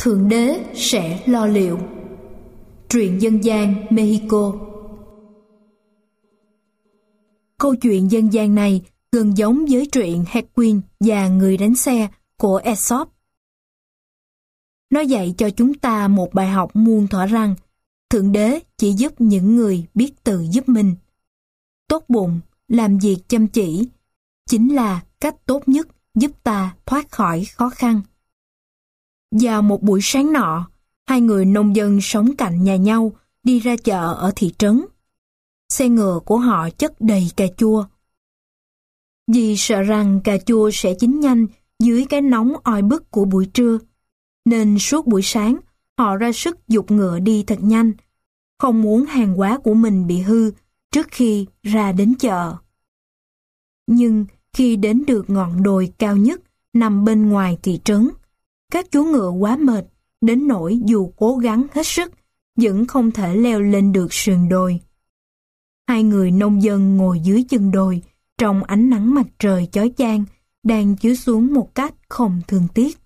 Thượng Đế sẽ lo liệu. Truyện dân gian Mexico. Câu chuyện dân gian này gần giống với truyện Hedwig và người đánh xe của Aesop. Nó dạy cho chúng ta một bài học muôn thuở rằng Thượng Đế chỉ giúp những người biết tự giúp mình. Tốt bụng, làm việc chăm chỉ chính là cách tốt nhất giúp ta thoát khỏi khó khăn. Vào một buổi sáng nọ, hai người nông dân sống cạnh nhà nhau đi ra chợ ở thị trấn. Xe ngựa của họ chất đầy cà chua. Vì sợ rằng cà chua sẽ chín nhanh dưới cái nóng oi bức của buổi trưa, nên suốt buổi sáng họ ra sức giục ngựa đi thật nhanh, không muốn hàng hóa của mình bị hư trước khi ra đến chợ. Nhưng khi đến được ngọn đồi cao nhất nằm bên ngoài thị trấn, các chú ngựa quá mệt đến nỗi dù cố gắng hết sức vẫn không thể leo lên được sườn đồi. Hai người nông dân ngồi dưới chân đồi trong ánh nắng mặt trời chói chang đang chiếu xuống một cách không thương tiếc.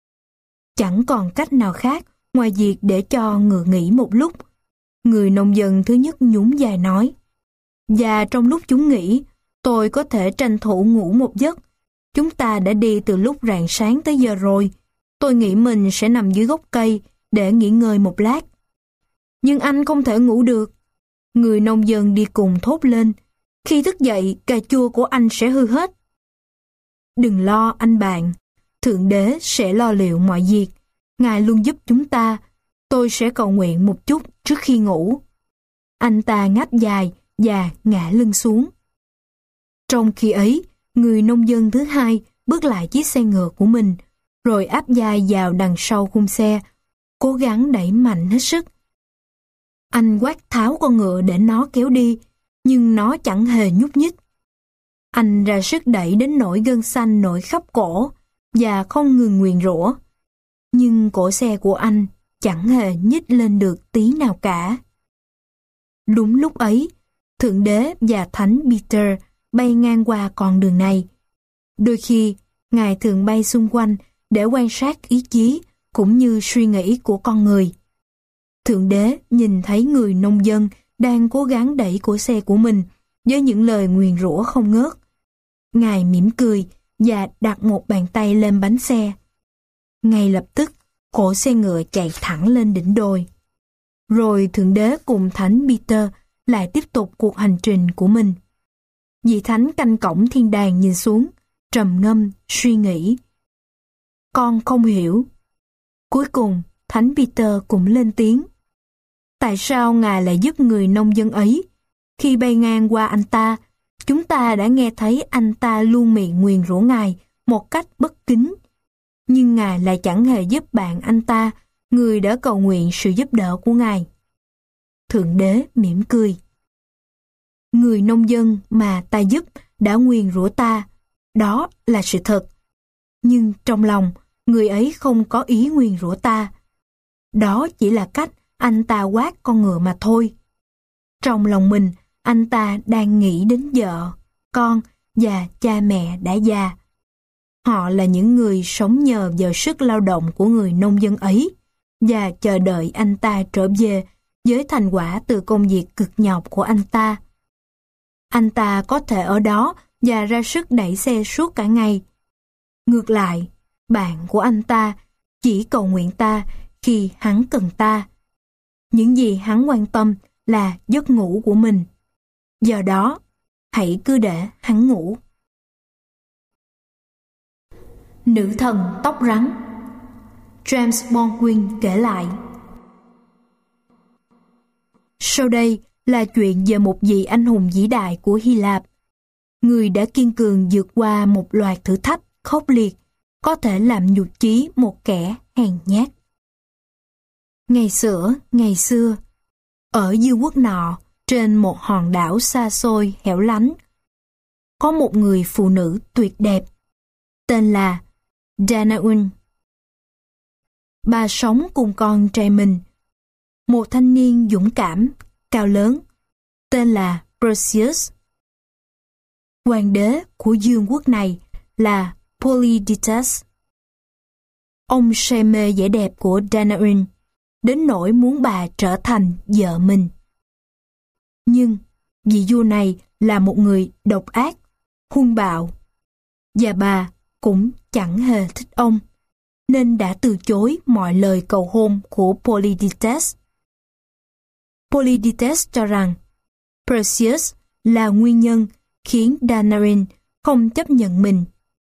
Chẳng còn cách nào khác ngoài việc để cho ngựa nghỉ một lúc. Người nông dân thứ nhất nhún vai nói: "Và trong lúc chúng nghỉ, tôi có thể tranh thủ ngủ một giấc. Chúng ta đã đi từ lúc rạng sáng tới giờ rồi. Tôi nghĩ mình sẽ nằm dưới gốc cây để nghỉ ngơi một lát." "Nhưng anh không thể ngủ được," người nông dân đi cùng thốt lên. "Khi thức dậy, cà chua của anh sẽ hư hết." "Đừng lo anh bạn, Thượng Đế sẽ lo liệu mọi việc. Ngài luôn giúp chúng ta. Tôi sẽ cầu nguyện một chút trước khi ngủ." Anh ta ngáp dài và ngả lưng xuống. Trong khi ấy, người nông dân thứ hai bước lại chiếc xe ngựa của mình, rồi áp vai vào đằng sau khung xe, cố gắng đẩy mạnh hết sức. Anh quát tháo con ngựa để nó kéo đi, nhưng nó chẳng hề nhúc nhích. Anh ra sức đẩy đến nỗi gân xanh nổi khắp cổ và không ngừng nguyền rủa. Nhưng cổ xe của anh chẳng hề nhích lên được tí nào cả. Đúng lúc ấy, Thượng Đế và Thánh Peter bay ngang qua con đường này. Đôi khi, Ngài thường bay xung quanh để quan sát ý chí cũng như suy nghĩ của con người. Thượng Đế nhìn thấy người nông dân đang cố gắng đẩy cổ xe của mình với những lời nguyền rủa không ngớt. Ngài mỉm cười và đặt một bàn tay lên bánh xe. Ngay lập tức, cổ xe ngựa chạy thẳng lên đỉnh đồi. Rồi Thượng Đế cùng Thánh Peter lại tiếp tục cuộc hành trình của mình. Vị Thánh canh cổng thiên đàng nhìn xuống, trầm ngâm, suy nghĩ. "Con không hiểu." Cuối cùng, Thánh Peter cũng lên tiếng. "Tại sao Ngài lại giúp người nông dân ấy? Khi bay ngang qua anh ta, chúng ta đã nghe thấy anh ta luôn miệng nguyền rủa Ngài một cách bất kính. Nhưng Ngài lại chẳng hề giúp bạn anh ta, người đã cầu nguyện sự giúp đỡ của Ngài." Thượng Đế mỉm cười. "Người nông dân mà ta giúp đã nguyền rủa ta, đó là sự thật. Nhưng trong lòng, người ấy không có ý nguyền rủa ta. Đó chỉ là cách anh ta quát con ngựa mà thôi. Trong lòng mình, anh ta đang nghĩ đến vợ, con và cha mẹ đã già. Họ là những người sống nhờ vào sức lao động của người nông dân ấy và chờ đợi anh ta trở về với thành quả từ công việc cực nhọc của anh ta. Anh ta có thể ở đó và ra sức đẩy xe suốt cả ngày. Ngược lại, bạn của anh ta chỉ cầu nguyện ta khi hắn cần ta. Những gì hắn quan tâm là giấc ngủ của mình. Do đó, hãy cứ để hắn ngủ." Nữ thần tóc rắn. James Baldwin kể lại. Sau đây là chuyện về một vị anh hùng vĩ đại của Hy Lạp, người đã kiên cường vượt qua một loạt thử thách khốc liệt, có thể làm nhụt chí một kẻ hèn nhát. Ngày xưa, ở dương quốc nọ, trên một hòn đảo xa xôi hẻo lánh, có một người phụ nữ tuyệt đẹp, tên là Danaun. Bà sống cùng con trai mình, một thanh niên dũng cảm, cao lớn, tên là Perseus. Hoàng đế của dương quốc này là Polyditas. Ông say mê vẻ đẹp của Danarin, đến nỗi muốn bà trở thành vợ mình. Nhưng vị vua này là một người độc ác, hung bạo, và bà cũng chẳng hề thích ông, nên đã từ chối mọi lời cầu hôn của Polydectes. Polydectes cho rằng Perseus là nguyên nhân khiến Danarin không chấp nhận mình.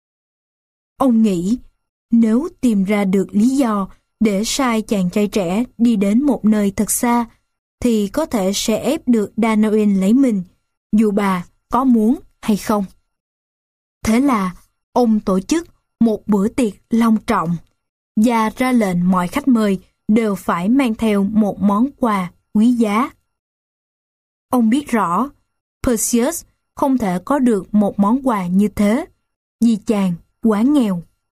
Ông nghĩ nếu tìm ra được lý do để sai chàng trai trẻ đi đến một nơi thật xa, thì có thể sẽ ép được Danarin lấy mình, dù bà có muốn hay không. Thế là ông tổ chức một bữa tiệc long trọng và ra lệnh mọi khách mời đều phải mang theo một món quà quý giá. Ông biết rõ Perseus không thể có được một món quà như thế vì chàng quá nghèo.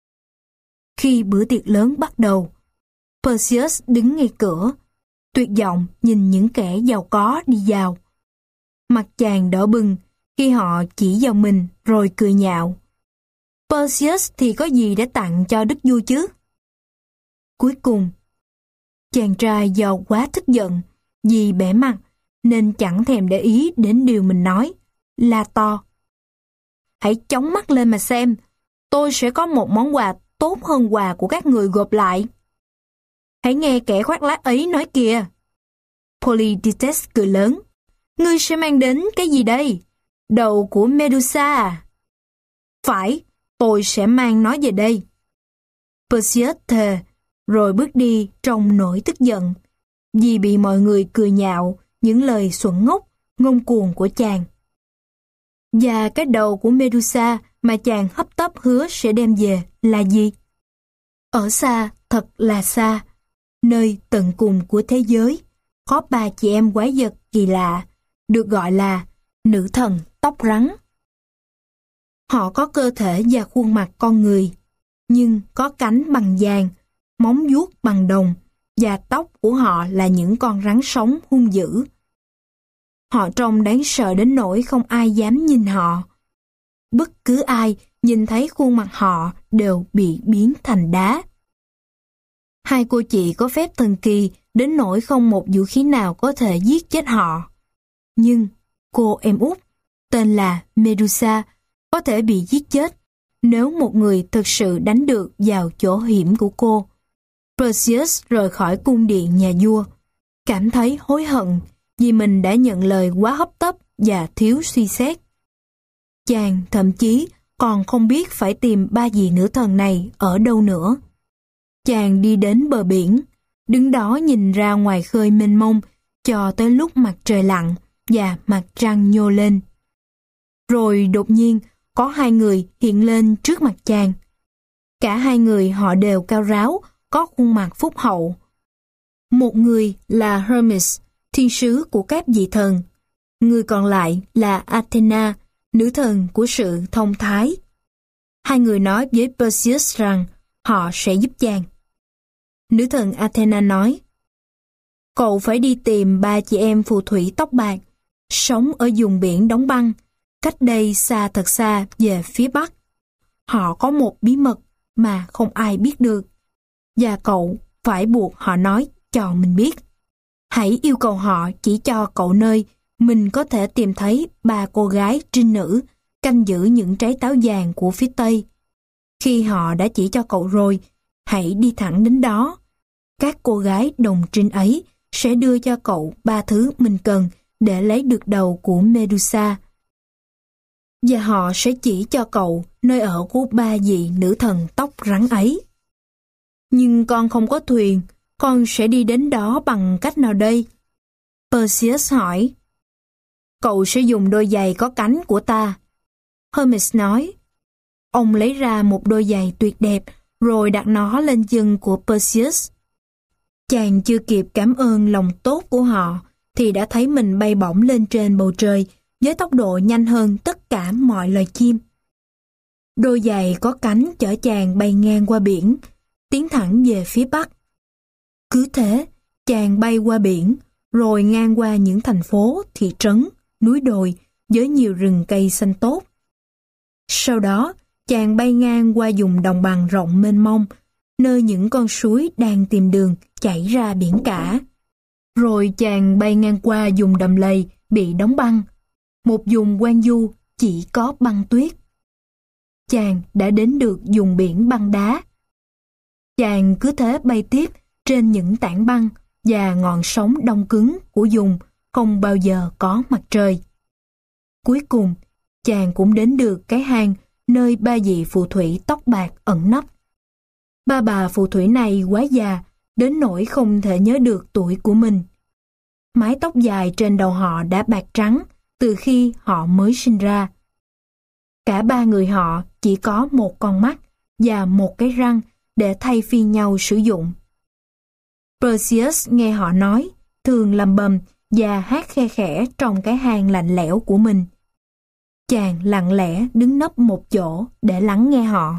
Khi bữa tiệc lớn bắt đầu, Perseus đứng ngay cửa, tuyệt vọng nhìn những kẻ giàu có đi vào. Mặt chàng đỏ bừng khi họ chỉ vào mình rồi cười nhạo. Perseus thì có gì để tặng cho đức vua chứ? Cuối cùng, chàng trai do quá tức giận vì bẽ mặt nên chẳng thèm để ý đến điều mình nói, la to. Hãy chóng mắt lên mà xem, tôi sẽ có một món quà tốt hơn quà của các người gộp lại. Hãy nghe kẻ khoác lác ấy nói kìa. Polydectes cười lớn. Ngươi sẽ mang đến cái gì đây? Đầu của Medusa à? Phải, tôi sẽ mang nó về đây. Perseus thề, rồi bước đi trong nỗi tức giận, vì bị mọi người cười nhạo những lời xuẩn ngốc, ngông cuồng của chàng. Và cái đầu của Medusa mà chàng hấp tấp hứa sẽ đem về là gì? Ở xa, thật là xa, nơi tận cùng của thế giới, có 3 chị em quái vật kỳ lạ, được gọi là nữ thần tóc rắn. Họ có cơ thể và khuôn mặt con người, nhưng có cánh bằng vàng, móng vuốt bằng đồng, và tóc của họ là những con rắn sống hung dữ. Họ trông đáng sợ đến nỗi không ai dám nhìn họ. Bất cứ ai nhìn thấy khuôn mặt họ đều bị biến thành đá. 2 cô chị có phép thần kỳ đến nỗi không một vũ khí nào có thể giết chết họ. Nhưng cô em út, tên là Medusa, có thể bị giết chết nếu một người thực sự đánh được vào chỗ hiểm của cô. Perseus rời khỏi cung điện nhà vua, cảm thấy hối hận vì mình đã nhận lời quá hấp tấp và thiếu suy xét. Chàng thậm chí còn không biết phải tìm 3 vị nữ thần này ở đâu nữa. Chàng đi đến bờ biển, đứng đó nhìn ra ngoài khơi mênh mông cho tới lúc mặt trời lặn và mặt trăng nhô lên. Rồi đột nhiên có 2 người hiện lên trước mặt chàng. Cả 2 người họ đều cao ráo, có khuôn mặt phúc hậu. Một người là Hermes, thiên sứ của các vị thần. Người còn lại là Athena, nữ thần của sự thông thái. 2 người nói với Perseus rằng họ sẽ giúp chàng. Nữ thần Athena nói, cậu phải đi tìm 3 chị em phù thủy tóc bạc, sống ở vùng biển đóng băng, cách đây xa thật xa về phía bắc. Họ có một bí mật mà không ai biết được, và cậu phải buộc họ nói cho mình biết. Hãy yêu cầu họ chỉ cho cậu nơi mình có thể tìm thấy 3 cô gái trinh nữ canh giữ những trái táo vàng của phía Tây. Khi họ đã chỉ cho cậu rồi, hãy đi thẳng đến đó. Các cô gái đồng trinh ấy sẽ đưa cho cậu 3 thứ mình cần để lấy được đầu của Medusa. Và họ sẽ chỉ cho cậu nơi ở của 3 vị nữ thần tóc rắn ấy. Nhưng con không có thuyền, con sẽ đi đến đó bằng cách nào đây? Perseus hỏi. Cậu sẽ dùng đôi giày có cánh của ta. Hermes nói. Ông lấy ra một đôi giày tuyệt đẹp rồi đặt nó lên chân của Perseus. Chàng chưa kịp cảm ơn lòng tốt của họ thì đã thấy mình bay bổng lên trên bầu trời với tốc độ nhanh hơn tất cả mọi loài chim. Đôi giày có cánh chở chàng bay ngang qua biển, tiến thẳng về phía bắc. Cứ thế, chàng bay qua biển, rồi ngang qua những thành phố, thị trấn, núi đồi với nhiều rừng cây xanh tốt. Sau đó, chàng bay ngang qua vùng đồng bằng rộng mênh mông, nơi những con suối đang tìm đường chảy ra biển cả. Rồi chàng bay ngang qua vùng đầm lầy bị đóng băng, một vùng hoang vu chỉ có băng tuyết. Chàng đã đến được vùng biển băng đá. Chàng cứ thế bay tiếp trên những tảng băng và ngọn sóng đông cứng của vùng không bao giờ có mặt trời. Cuối cùng, chàng cũng đến được cái hang nơi ba vị phù thủy tóc bạc ẩn nấp. Ba bà phù thủy này quá già, đến nỗi không thể nhớ được tuổi của mình. Mái tóc dài trên đầu họ đã bạc trắng từ khi họ mới sinh ra. Cả ba người họ chỉ có một con mắt và một cái răng để thay phiên nhau sử dụng. Perseus nghe họ nói, thường lầm bầm và hát khe khẽ trong cái hang lạnh lẽo của mình. Chàng lặng lẽ đứng nấp một chỗ để lắng nghe họ.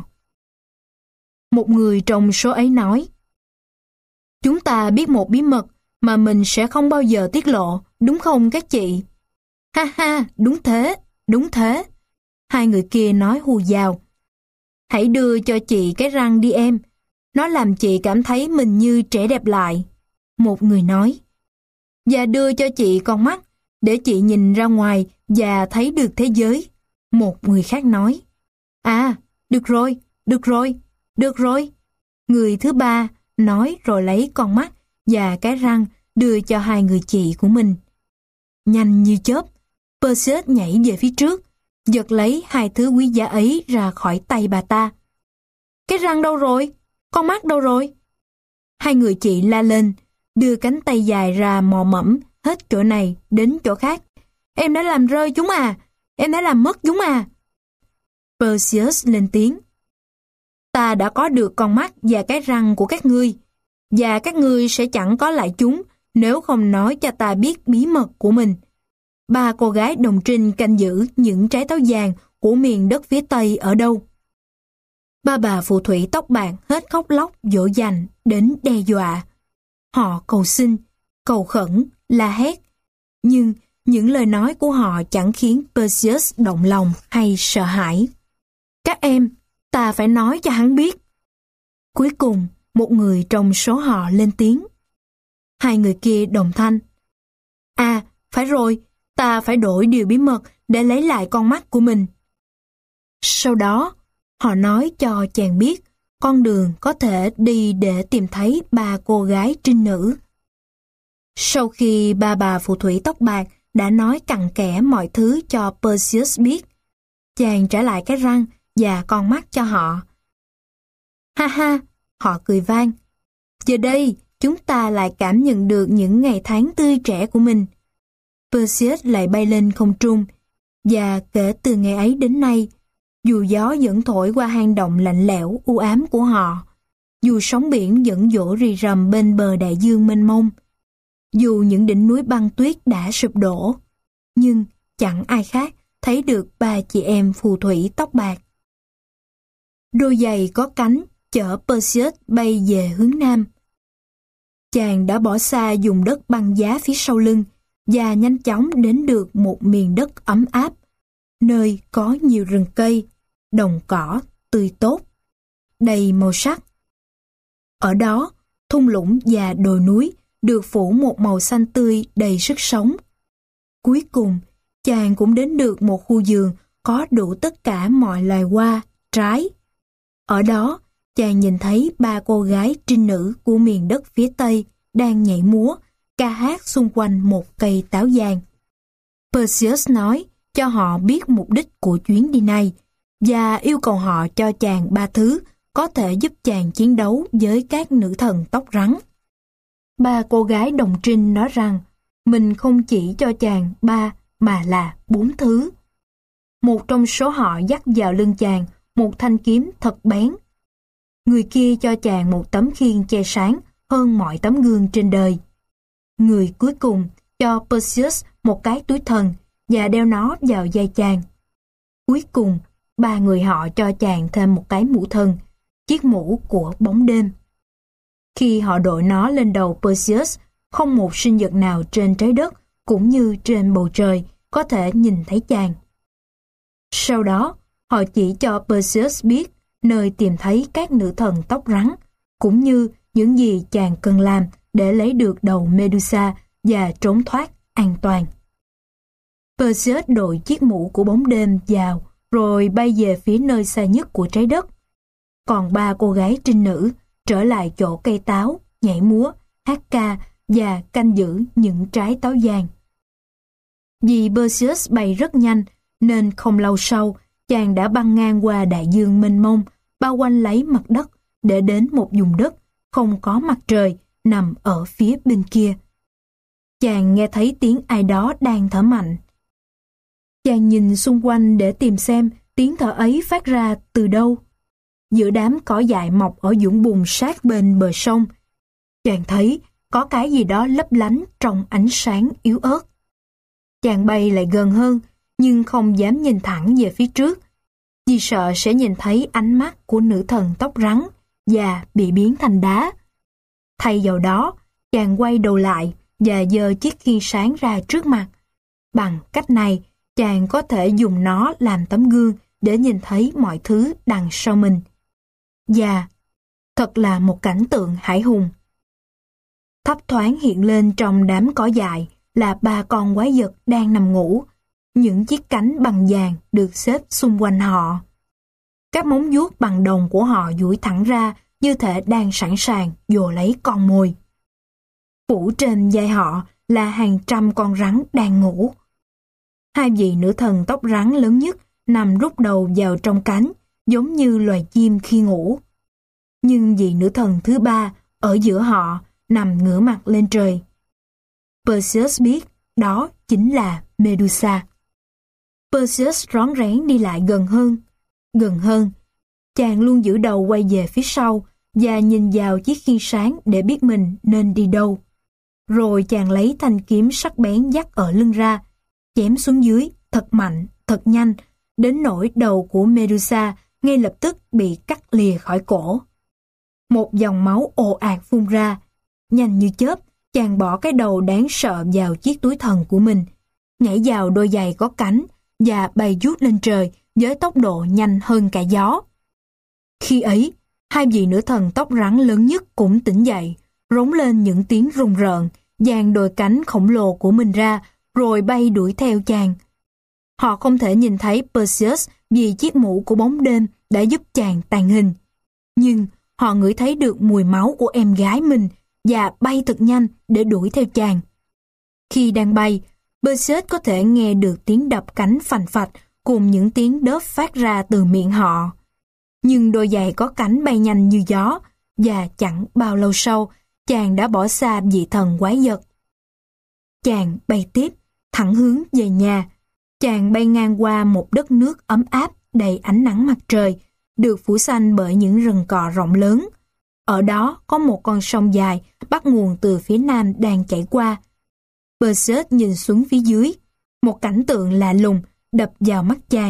Một người trong số ấy nói, chúng ta biết một bí mật mà mình sẽ không bao giờ tiết lộ, đúng không các chị? Ha ha, đúng thế, đúng thế. Hai người kia nói hù dào. Hãy đưa cho chị cái răng đi em, nó làm chị cảm thấy mình như trẻ đẹp lại. Một người nói. Và đưa cho chị con mắt, để chị nhìn ra ngoài và thấy được thế giới. Một người khác nói. À, được rồi, được rồi, được rồi. Người thứ ba nói rồi lấy con mắt và cái răng đưa cho hai người chị của mình. Nhanh như chớp, Perseus nhảy về phía trước, giật lấy hai thứ quý giá ấy ra khỏi tay bà ta. Cái răng đâu rồi? Con mắt đâu rồi? Hai người chị la lên, đưa cánh tay dài ra mò mẫm hết chỗ này đến chỗ khác. Em đã làm rơi chúng à? Em đã làm mất chúng à? Perseus lên tiếng. Ta đã có được con mắt và cái răng của các ngươi, và các ngươi sẽ chẳng có lại chúng nếu không nói cho ta biết bí mật của mình. Ba cô gái đồng trinh canh giữ những trái táo vàng của miền đất phía Tây ở đâu? Ba bà phù thủy tóc bạc hết khóc lóc dỗ dành đến đe dọa. Họ cầu xin, cầu khẩn, la hét. Nhưng những lời nói của họ chẳng khiến Perseus động lòng hay sợ hãi. Các em, ta phải nói cho hắn biết. Cuối cùng, một người trong số họ lên tiếng. Hai người kia đồng thanh. À, phải rồi, ta phải đổi điều bí mật để lấy lại con mắt của mình. Sau đó, họ nói cho chàng biết con đường có thể đi để tìm thấy ba cô gái trinh nữ. Sau khi ba bà phù thủy tóc bạc đã nói cặn kẽ mọi thứ cho Perseus biết, chàng trả lại cái răng và con mắt cho họ. Ha ha, họ cười vang. Giờ đây, chúng ta lại cảm nhận được những ngày tháng tươi trẻ của mình. Perseus lại bay lên không trung, và kể từ ngày ấy đến nay, dù gió vẫn thổi qua hang động lạnh lẽo u ám của họ, dù sóng biển vẫn vỗ rì rầm bên bờ đại dương mênh mông, dù những đỉnh núi băng tuyết đã sụp đổ, nhưng chẳng ai khác thấy được ba chị em phù thủy tóc bạc. Đôi giày có cánh chở Perseus bay về hướng nam. Chàng đã bỏ xa vùng đất băng giá phía sau lưng và nhanh chóng đến được một miền đất ấm áp, nơi có nhiều rừng cây, đồng cỏ tươi tốt, đầy màu sắc. Ở đó, thung lũng và đồi núi được phủ một màu xanh tươi đầy sức sống. Cuối cùng, chàng cũng đến được một khu vườn có đủ tất cả mọi loài hoa, trái. Ở đó, chàng nhìn thấy ba cô gái trinh nữ của miền đất phía Tây đang nhảy múa, ca hát xung quanh một cây táo vàng. Perseus nói cho họ biết mục đích của chuyến đi này và yêu cầu họ cho chàng ba thứ có thể giúp chàng chiến đấu với các nữ thần tóc rắn. Ba cô gái đồng trinh nói rằng mình không chỉ cho chàng ba mà là 4 thứ. Một trong số họ dắt vào lưng chàng một thanh kiếm thật bén. Người kia cho chàng một tấm khiên che sáng hơn mọi tấm gương trên đời. Người cuối cùng cho Perseus một cái túi thần và đeo nó vào vai chàng. Cuối cùng, ba người họ cho chàng thêm một cái mũ thần, chiếc mũ của bóng đêm. Khi họ đội nó lên đầu Perseus, không một sinh vật nào trên trái đất cũng như trên bầu trời có thể nhìn thấy chàng. Sau đó, họ chỉ cho Perseus biết nơi tìm thấy các nữ thần tóc rắn, cũng như những gì chàng cần làm để lấy được đầu Medusa và trốn thoát an toàn. Perseus đội chiếc mũ của bóng đêm vào rồi bay về phía nơi xa nhất của trái đất. Còn 3 cô gái trinh nữ trở lại chỗ cây táo, nhảy múa, hát ca và canh giữ những trái táo vàng. Vì Perseus bay rất nhanh nên không lâu sau chàng đã băng ngang qua đại dương mênh mông, bao quanh lấy mặt đất để đến một vùng đất không có mặt trời nằm ở phía bên kia. Chàng nghe thấy tiếng ai đó đang thở mạnh. Chàng nhìn xung quanh để tìm xem tiếng thở ấy phát ra từ đâu. Giữa đám cỏ dại mọc ở vũng bùn sát bên bờ sông, chàng thấy có cái gì đó lấp lánh trong ánh sáng yếu ớt. Chàng bay lại gần hơn, nhưng không dám nhìn thẳng về phía trước, vì sợ sẽ nhìn thấy ánh mắt của nữ thần tóc rắn và bị biến thành đá. Thay vào đó, chàng quay đầu lại và giơ chiếc khiên sáng ra trước mặt. Bằng cách này, chàng có thể dùng nó làm tấm gương để nhìn thấy mọi thứ đằng sau mình. Và thật là một cảnh tượng hãi hùng. Thấp thoáng hiện lên trong đám cỏ dại là 3 con quái vật đang nằm ngủ. Những chiếc cánh bằng vàng được xếp xung quanh họ. Các móng vuốt bằng đồng của họ duỗi thẳng ra như thể đang sẵn sàng dồ lấy con mồi. Phủ trên vai họ là hàng trăm con rắn đang ngủ. 2 vị nữ thần tóc rắn lớn nhất nằm rút đầu vào trong cánh, giống như loài chim khi ngủ. Nhưng vị nữ thần thứ 3 ở giữa họ nằm ngửa mặt lên trời. Perseus biết đó chính là Medusa. Perseus rón rén đi lại gần hơn. Gần hơn. Chàng luôn giữ đầu quay về phía sau và nhìn vào chiếc khiên sáng để biết mình nên đi đâu. Rồi chàng lấy thanh kiếm sắc bén dắt ở lưng ra, chém xuống dưới thật mạnh, thật nhanh, đến nỗi đầu của Medusa ngay lập tức bị cắt lìa khỏi cổ. Một dòng máu ồ ạt phun ra. Nhanh như chớp, chàng bỏ cái đầu đáng sợ vào chiếc túi thần của mình, nhảy vào đôi giày có cánh và bay vút lên trời với tốc độ nhanh hơn cả gió. Khi ấy, 2 vị nữ thần tóc rắn lớn nhất cũng tỉnh dậy, rống lên những tiếng rùng rợn, dang đôi cánh khổng lồ của mình ra, rồi bay đuổi theo chàng. Họ không thể nhìn thấy Perseus vì chiếc mũ của bóng đêm đã giúp chàng tàng hình. Nhưng họ ngửi thấy được mùi máu của em gái mình và bay thật nhanh để đuổi theo chàng. Khi đang bay, Perseus có thể nghe được tiếng đập cánh phành phạch cùng những tiếng đớp phát ra từ miệng họ. Nhưng đôi giày có cánh bay nhanh như gió, và chẳng bao lâu sau, chàng đã bỏ xa vị thần quái vật. Chàng bay tiếp, thẳng hướng về nhà. Chàng bay ngang qua một đất nước ấm áp đầy ánh nắng mặt trời, được phủ xanh bởi những rừng cỏ rộng lớn. Ở đó có một con sông dài bắt nguồn từ phía nam đang chảy qua. Perseus nhìn xuống phía dưới, một cảnh tượng lạ lùng đập vào mắt chàng.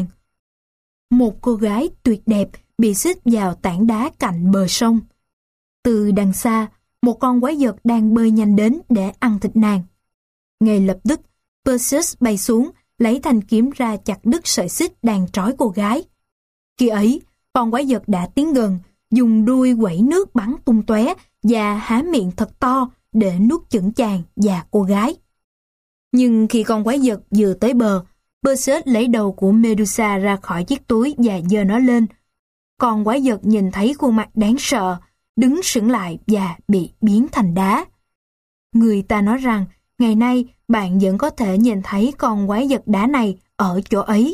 Một cô gái tuyệt đẹp bị xích vào tảng đá cạnh bờ sông. Từ đằng xa, một con quái vật đang bơi nhanh đến để ăn thịt nàng. Ngay lập tức, Perseus bay xuống, lấy thanh kiếm ra chặt đứt sợi xích đang trói cô gái. Khi ấy, con quái vật đã tiến gần, dùng đuôi quẩy nước bắn tung tóe và há miệng thật to để nuốt chửng chàng và cô gái. Nhưng khi con quái vật vừa tới bờ, Perseus lấy đầu của Medusa ra khỏi chiếc túi và giơ nó lên. Con quái vật nhìn thấy khuôn mặt đáng sợ, đứng sững lại và bị biến thành đá. Người ta nói rằng, ngày nay bạn vẫn có thể nhìn thấy con quái vật đá này ở chỗ ấy.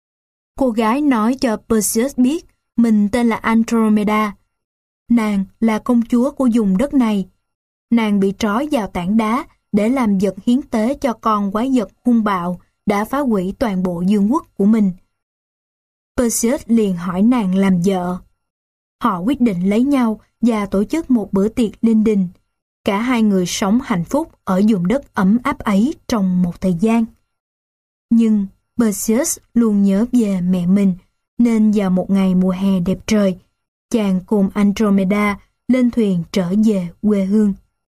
Cô gái nói cho Perseus biết mình tên là Andromeda. Nàng là công chúa của vùng đất này. Nàng bị trói vào tảng đá để làm vật hiến tế cho con quái vật hung bạo đã phá hủy toàn bộ vương quốc của mình. Perseus liền hỏi nàng làm vợ. Họ quyết định lấy nhau và tổ chức một bữa tiệc linh đình. Cả hai người sống hạnh phúc ở vùng đất ấm áp ấy trong một thời gian. Nhưng Perseus luôn nhớ về mẹ mình, nên vào một ngày mùa hè đẹp trời, chàng cùng Andromeda lên thuyền trở về quê hương.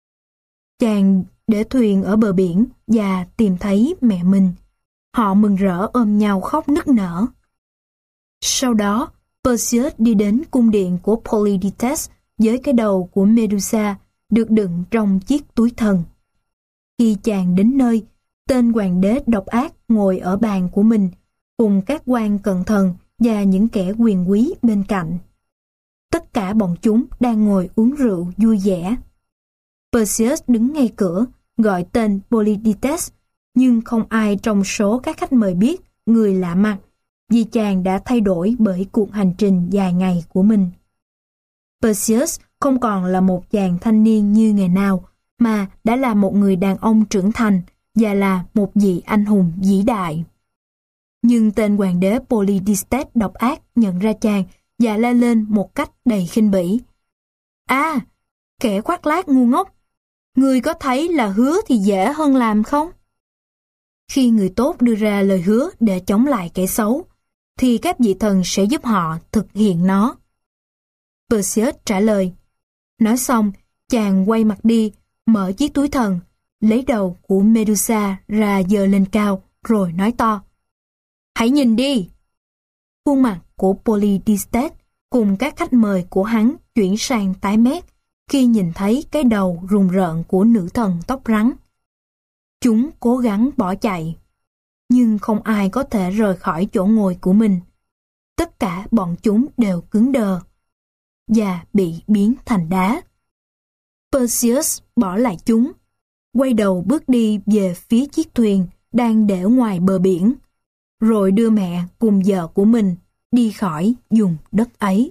Chàng để thuyền ở bờ biển và tìm thấy mẹ mình. Họ mừng rỡ ôm nhau khóc nức nở. Sau đó, Perseus đi đến cung điện của Polydectes với cái đầu của Medusa được đựng trong chiếc túi thần. Khi chàng đến nơi, tên hoàng đế độc ác ngồi ở bàn của mình, cùng các quan cận thần và những kẻ quyền quý bên cạnh. Tất cả bọn chúng đang ngồi uống rượu vui vẻ. Perseus đứng ngay cửa, gọi tên Polydites, nhưng không ai trong số các khách mời biết người lạ mặt, vì chàng đã thay đổi bởi cuộc hành trình dài ngày của mình. Perseus không còn là một chàng thanh niên như ngày nào, mà đã là một người đàn ông trưởng thành và là một vị anh hùng vĩ đại. Nhưng tên hoàng đế Polydites độc ác nhận ra chàng và la lên một cách đầy khinh bỉ. À, kẻ khoác lác ngu ngốc, ngươi có thấy là hứa thì dễ hơn làm không? Khi người tốt đưa ra lời hứa để chống lại kẻ xấu, thì các vị thần sẽ giúp họ thực hiện nó. Perseus trả lời. Nói xong, chàng quay mặt đi, mở chiếc túi thần, lấy đầu của Medusa ra giơ lên cao, rồi nói to. Hãy nhìn đi! Khuôn mặt của Polydites cùng các khách mời của hắn chuyển sang tái mét khi nhìn thấy cái đầu rùng rợn của nữ thần tóc rắn. Chúng cố gắng bỏ chạy, nhưng không ai có thể rời khỏi chỗ ngồi của mình. Tất cả bọn chúng đều cứng đờ và bị biến thành đá. Perseus bỏ lại chúng, quay đầu bước đi về phía chiếc thuyền đang để ngoài bờ biển, rồi đưa mẹ cùng vợ của mình đi khỏi vùng đất ấy.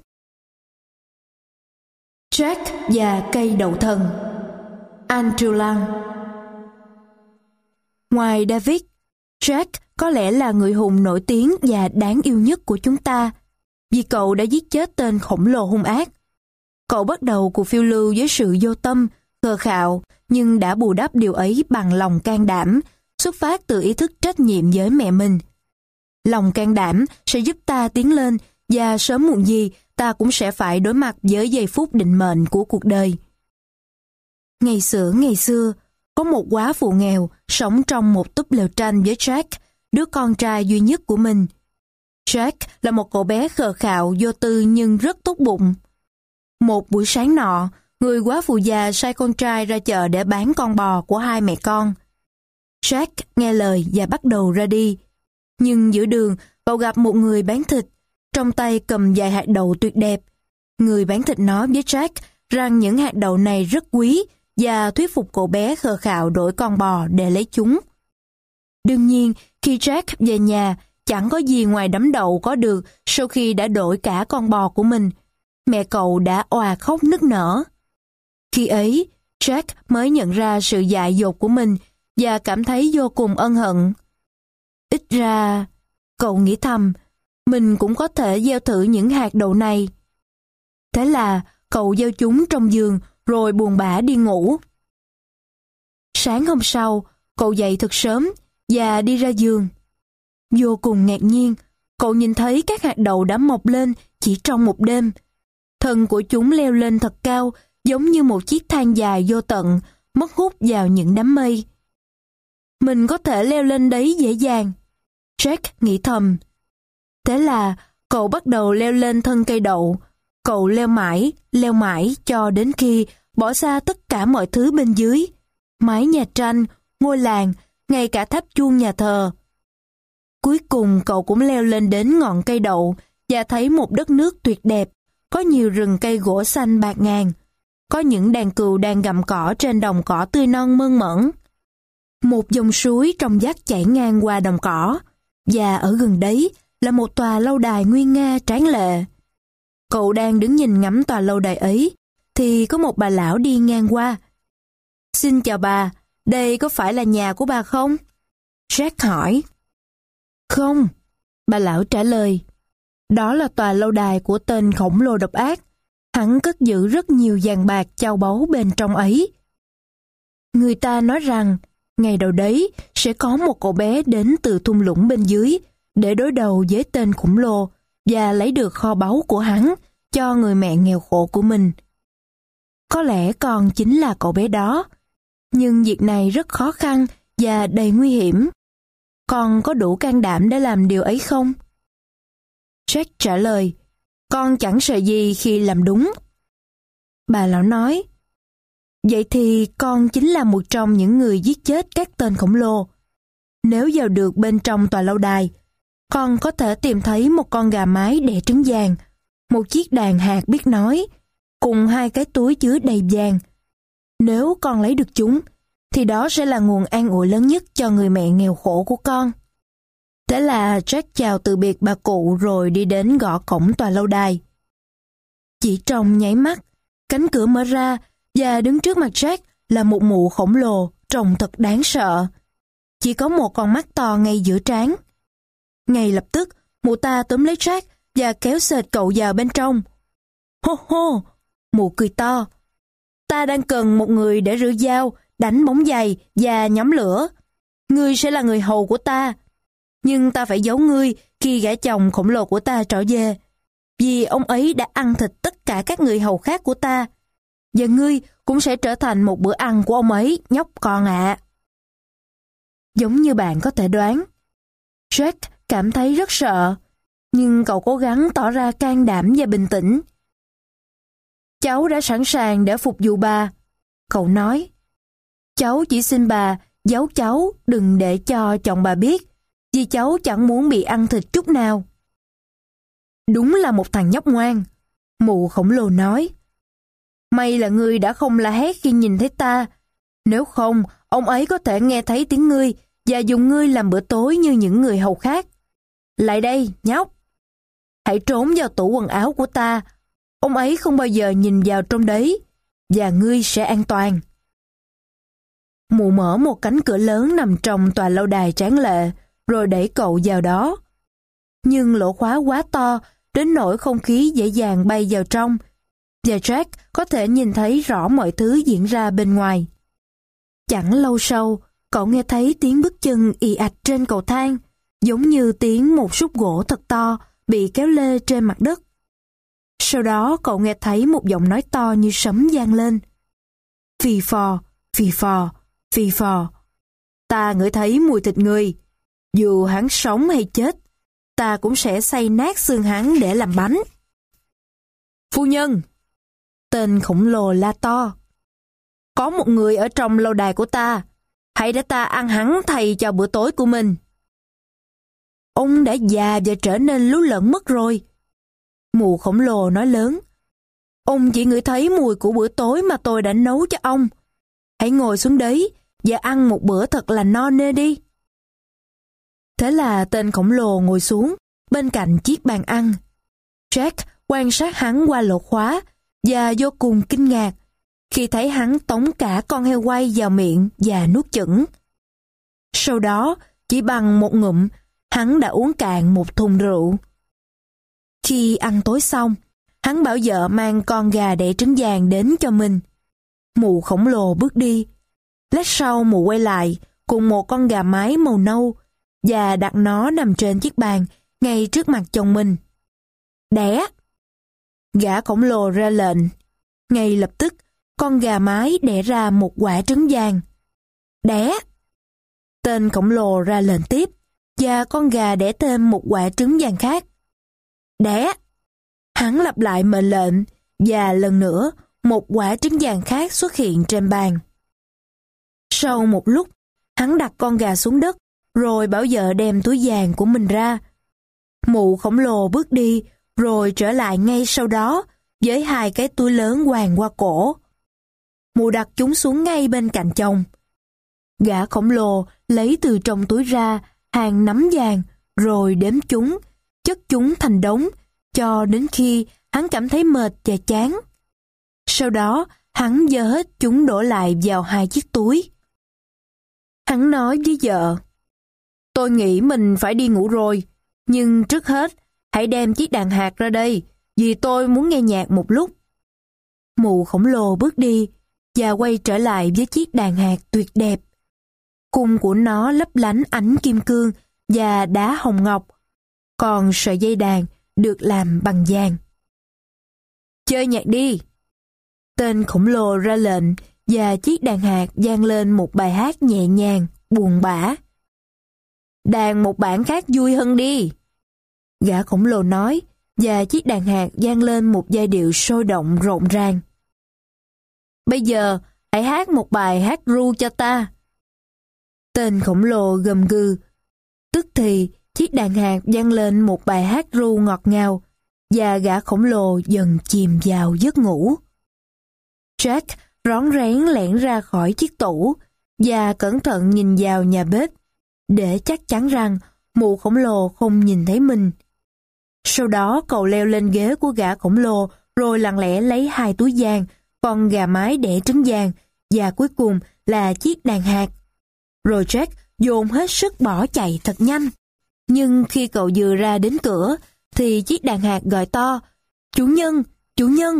Jack và cây đậu thần. Antulang. Ngoài David, Jack có lẽ là người hùng nổi tiếng và đáng yêu nhất của chúng ta, vì cậu đã giết chết tên khổng lồ hung ác. Cậu bắt đầu cuộc phiêu lưu với sự vô tâm, khờ khạo, nhưng đã bù đắp điều ấy bằng lòng can đảm, xuất phát từ ý thức trách nhiệm với mẹ mình. Lòng can đảm sẽ giúp ta tiến lên, và sớm muộn gì ta cũng sẽ phải đối mặt với giây phút định mệnh của cuộc đời. Ngày xưa, có một góa phụ nghèo sống trong một túp lều tranh với Jack, đứa con trai duy nhất của mình. Jack là một cậu bé khờ khạo, vô tư nhưng rất tốt bụng. Một buổi sáng nọ, người góa phụ già sai con trai ra chợ để bán con bò của hai mẹ con. Jack nghe lời và bắt đầu ra đi. Nhưng giữa đường, cậu gặp một người bán thịt, trong tay cầm vài hạt đậu tuyệt đẹp. Người bán thịt nói với Jack rằng những hạt đậu này rất quý và thuyết phục cậu bé khờ khạo đổi con bò để lấy chúng. Đương nhiên, khi Jack về nhà, chẳng có gì ngoài đống đậu có được sau khi đã đổi cả con bò của mình. Mẹ cậu đã òa khóc nức nở. Khi ấy, Jack mới nhận ra sự dại dột của mình và cảm thấy vô cùng ân hận. Ít ra, cậu nghĩ thầm, mình cũng có thể gieo thử những hạt đậu này. Thế là cậu gieo chúng trong giường rồi buồn bã đi ngủ. Sáng hôm sau, cậu dậy thật sớm và đi ra giường. Vô cùng ngạc nhiên, cậu nhìn thấy các hạt đậu đã mọc lên chỉ trong một đêm. Thân của chúng leo lên thật cao, giống như một chiếc thang dài vô tận, mất hút vào những đám mây. Mình có thể leo lên đấy dễ dàng, Jack nghĩ thầm. Thế là cậu bắt đầu leo lên thân cây đậu. Cậu leo mãi cho đến khi bỏ xa tất cả mọi thứ bên dưới. Mái nhà tranh, ngôi làng, ngay cả tháp chuông nhà thờ. Cuối cùng cậu cũng leo lên đến ngọn cây đậu và thấy một đất nước tuyệt đẹp, có nhiều rừng cây gỗ xanh bạt ngàn. Có những đàn cừu đang gặm cỏ trên đồng cỏ tươi non mơn mởn. Một dòng suối trong vắt chảy ngang qua đồng cỏ, và ở gần đấy là một tòa lâu đài nguy nga tráng lệ. Cậu đang đứng nhìn ngắm tòa lâu đài ấy, thì có một bà lão đi ngang qua. Xin chào bà, đây có phải là nhà của bà không? Jack hỏi. Không, bà lão trả lời. Đó là tòa lâu đài của tên khổng lồ độc ác. Hắn cất giữ rất nhiều vàng bạc châu báu bên trong ấy. Người ta nói rằng, ngày đầu đấy sẽ có một cậu bé đến từ thung lũng bên dưới để đối đầu với tên khổng lồ và lấy được kho báu của hắn cho người mẹ nghèo khổ của mình. Có lẽ con chính là cậu bé đó, nhưng việc này rất khó khăn và đầy nguy hiểm. Con có đủ can đảm để làm điều ấy không? Jack trả lời, con chẳng sợ gì khi làm đúng. Bà lão nói, vậy thì con chính là một trong những người giết chết các tên khổng lồ. Nếu vào được bên trong tòa lâu đài, con có thể tìm thấy một con gà mái đẻ trứng vàng, một chiếc đàn hạt biết nói, cùng 2 cái túi chứa đầy vàng. Nếu con lấy được chúng, thì đó sẽ là nguồn an ủi lớn nhất cho người mẹ nghèo khổ của con. Thế là Jack chào từ biệt bà cụ rồi đi đến gõ cổng tòa lâu đài. Chỉ trong nháy mắt, cánh cửa mở ra và đứng trước mặt Jack là một mụ khổng lồ trông thật đáng sợ. Chỉ có một con mắt to ngay giữa trán. Ngay lập tức, mụ ta túm lấy Jack và kéo xệt cậu vào bên trong. Hô hô, mụ cười to. Ta đang cần một người để rửa dao, đánh bóng giày và nhóm lửa. Ngươi sẽ là người hầu của ta. Nhưng ta phải giấu ngươi khi gã chồng khổng lồ của ta trở về. Vì ông ấy đã ăn thịt tất cả các người hầu khác của ta. Và ngươi cũng sẽ trở thành một bữa ăn của ông ấy, nhóc con ạ. Giống như bạn có thể đoán, Jack cảm thấy rất sợ, nhưng cậu cố gắng tỏ ra can đảm và bình tĩnh. Cháu đã sẵn sàng để phục vụ bà, cậu nói. Cháu chỉ xin bà giấu cháu đừng để cho chồng bà biết, vì cháu chẳng muốn bị ăn thịt chút nào. Đúng là một thằng nhóc ngoan, mụ khổng lồ nói. May là ngươi đã không la hét khi nhìn thấy ta. Nếu không, ông ấy có thể nghe thấy tiếng ngươi và dùng ngươi làm bữa tối như những người hầu khác. Lại đây, nhóc. Hãy trốn vào tủ quần áo của ta. Ông ấy không bao giờ nhìn vào trong đấy, và ngươi sẽ an toàn. Mụ mở một cánh cửa lớn nằm trong tòa lâu đài tráng lệ, rồi đẩy cậu vào đó. Nhưng lỗ khóa quá to, đến nỗi không khí dễ dàng bay vào trong, và Jack có thể nhìn thấy rõ mọi thứ diễn ra bên ngoài. Chẳng lâu sau, cậu nghe thấy tiếng bước chân ì ạch trên cầu thang, giống như tiếng một xúc gỗ thật to bị kéo lê trên mặt đất. Sau đó cậu nghe thấy một giọng nói to như sấm vang lên. Phì phò, phì phò, phì phò. Ta ngửi thấy mùi thịt người. Dù hắn sống hay chết, ta cũng sẽ xay nát xương hắn để làm bánh. Phu nhân! Tên khổng lồ la to. Có một người ở trong lâu đài của ta. Hãy để ta ăn hắn thay cho bữa tối của mình. Ông đã già và trở nên lú lẫn mất rồi. Mụ khổng lồ nói lớn. Ông chỉ ngửi thấy mùi của bữa tối mà tôi đã nấu cho ông. Hãy ngồi xuống đấy và ăn một bữa thật là no nê đi. Thế là tên khổng lồ ngồi xuống bên cạnh chiếc bàn ăn. Jack quan sát hắn qua lỗ khóa và vô cùng kinh ngạc khi thấy hắn tống cả con heo quay vào miệng và nuốt chửng. Sau đó, chỉ bằng một ngụm, hắn đã uống cạn một thùng rượu. Khi ăn tối xong, hắn bảo vợ mang con gà đẻ trứng vàng đến cho mình. Mụ khổng lồ bước đi. Lát sau mụ quay lại cùng một con gà mái màu nâu và đặt nó nằm trên chiếc bàn ngay trước mặt chồng mình. Đẻ! Gã khổng lồ ra lệnh. Ngay lập tức, con gà mái đẻ ra một quả trứng vàng. Đẻ! Tên khổng lồ ra lệnh tiếp, và con gà đẻ thêm một quả trứng vàng khác. Đẻ! Hắn lặp lại mệnh lệnh, và lần nữa, một quả trứng vàng khác xuất hiện trên bàn. Sau một lúc, hắn đặt con gà xuống đất, rồi bảo vợ đem túi vàng của mình ra. Mụ khổng lồ bước đi, rồi trở lại ngay sau đó, với 2 cái túi lớn quàng qua cổ. Mụ đặt chúng xuống ngay bên cạnh chồng. Gã khổng lồ lấy từ trong túi ra hàng nắm vàng, rồi đếm chúng, chất chúng thành đống, cho đến khi hắn cảm thấy mệt và chán. Sau đó, hắn giơ hết chúng đổ lại vào 2 chiếc túi. Hắn nói với vợ, tôi nghĩ mình phải đi ngủ rồi, nhưng trước hết, hãy đem chiếc đàn hạt ra đây, vì tôi muốn nghe nhạc một lúc. Mụ khổng lồ bước đi, và quay trở lại với chiếc đàn hạt tuyệt đẹp. Cung của nó lấp lánh ánh kim cương và đá hồng ngọc, còn sợi dây đàn được làm bằng vàng. Chơi nhạc đi! Tên khổng lồ ra lệnh, và chiếc đàn hạt vang lên một bài hát nhẹ nhàng, buồn bã. Đàn một bản khác vui hơn đi! Gã khổng lồ nói, và chiếc đàn hạt vang lên một giai điệu sôi động rộn ràng. Bây giờ, hãy hát một bài hát ru cho ta. Tên khổng lồ gầm gừ. Tức thì, chiếc đàn hạt vang lên một bài hát ru ngọt ngào, và gã khổng lồ dần chìm vào giấc ngủ. Jack rón rén lẻn ra khỏi chiếc tủ, và cẩn thận nhìn vào nhà bếp, để chắc chắn rằng mụ khổng lồ không nhìn thấy mình. Sau đó cậu leo lên ghế của gã khổng lồ, rồi lặng lẽ lấy 2 túi vàng, con gà mái đẻ trứng vàng, và cuối cùng là chiếc đàn hạt. Rồi Jack dồn hết sức bỏ chạy thật nhanh. Nhưng khi cậu vừa ra đến cửa, thì chiếc đàn hạt gọi to, chủ nhân, chủ nhân.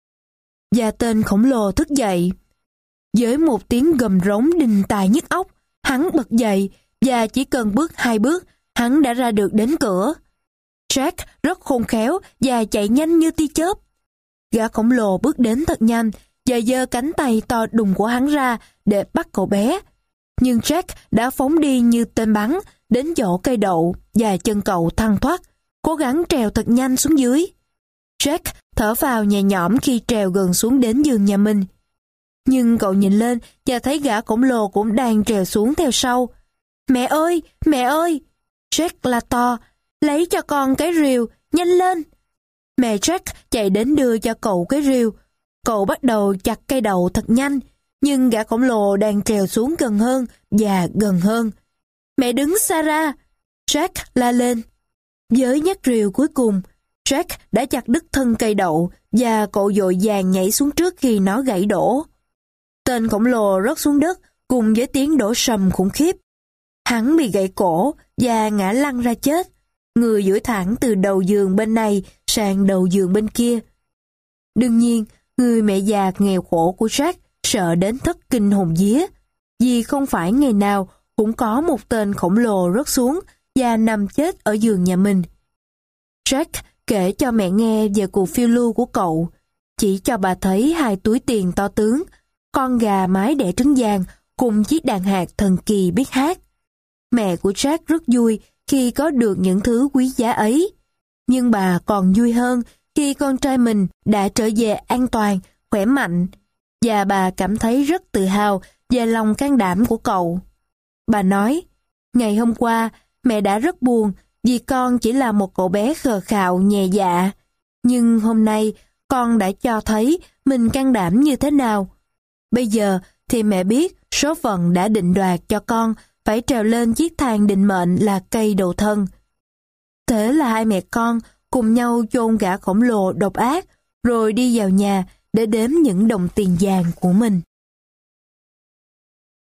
Và tên khổng lồ thức dậy. Với một tiếng gầm rống đinh tai nhức óc, hắn bật dậy, và chỉ cần bước 2 bước, hắn đã ra được đến cửa. Jack rất khôn khéo và chạy nhanh như tia chớp. Gã khổng lồ bước đến thật nhanh và giơ cánh tay to đùng của hắn ra để bắt cậu bé. Nhưng Jack đã phóng đi như tên bắn đến chỗ cây đậu, và chân cậu thăng thoắt, cố gắng trèo thật nhanh xuống dưới. Jack thở phào nhẹ nhõm khi trèo gần xuống đến giường nhà mình. Nhưng cậu nhìn lên và thấy gã khổng lồ cũng đang trèo xuống theo sau. Mẹ ơi, mẹ ơi! Jack la to, lấy cho con cái rìu, nhanh lên! Mẹ Jack chạy đến đưa cho cậu cái rìu. Cậu bắt đầu chặt cây đậu thật nhanh, nhưng gã khổng lồ đang trèo xuống gần hơn và gần hơn. Mẹ đứng xa ra! Jack la lên. Với nhát rìu cuối cùng, Jack đã chặt đứt thân cây đậu, và cậu vội vàng nhảy xuống trước khi nó gãy đổ. Tên khổng lồ rớt xuống đất cùng với tiếng đổ sầm khủng khiếp. Hắn bị gãy cổ và ngã lăn ra chết, người duỗi thẳng từ đầu giường bên này sang đầu giường bên kia. Đương nhiên, người mẹ già nghèo khổ của Jack sợ đến thất kinh hồn vía, vì không phải ngày nào cũng có một tên khổng lồ rớt xuống và nằm chết ở giường nhà mình. Jack kể cho mẹ nghe về cuộc phiêu lưu của cậu, chỉ cho bà thấy 2 túi tiền to tướng, con gà mái đẻ trứng vàng cùng chiếc đàn hạt thần kỳ biết hát. Mẹ của Jack rất vui khi có được những thứ quý giá ấy, nhưng bà còn vui hơn khi con trai mình đã trở về an toàn, khỏe mạnh, và bà cảm thấy rất tự hào về lòng can đảm của cậu. Bà nói, ngày hôm qua mẹ đã rất buồn vì con chỉ là một cậu bé khờ khạo nhè dạ, nhưng hôm nay con đã cho thấy mình can đảm như thế nào. Bây giờ thì mẹ biết số phận đã định đoạt cho con phải trèo lên chiếc thang định mệnh là cây đầu thân. Thế là 2 mẹ con cùng nhau chôn gã khổng lồ độc ác, rồi đi vào nhà để đếm những đồng tiền vàng của mình.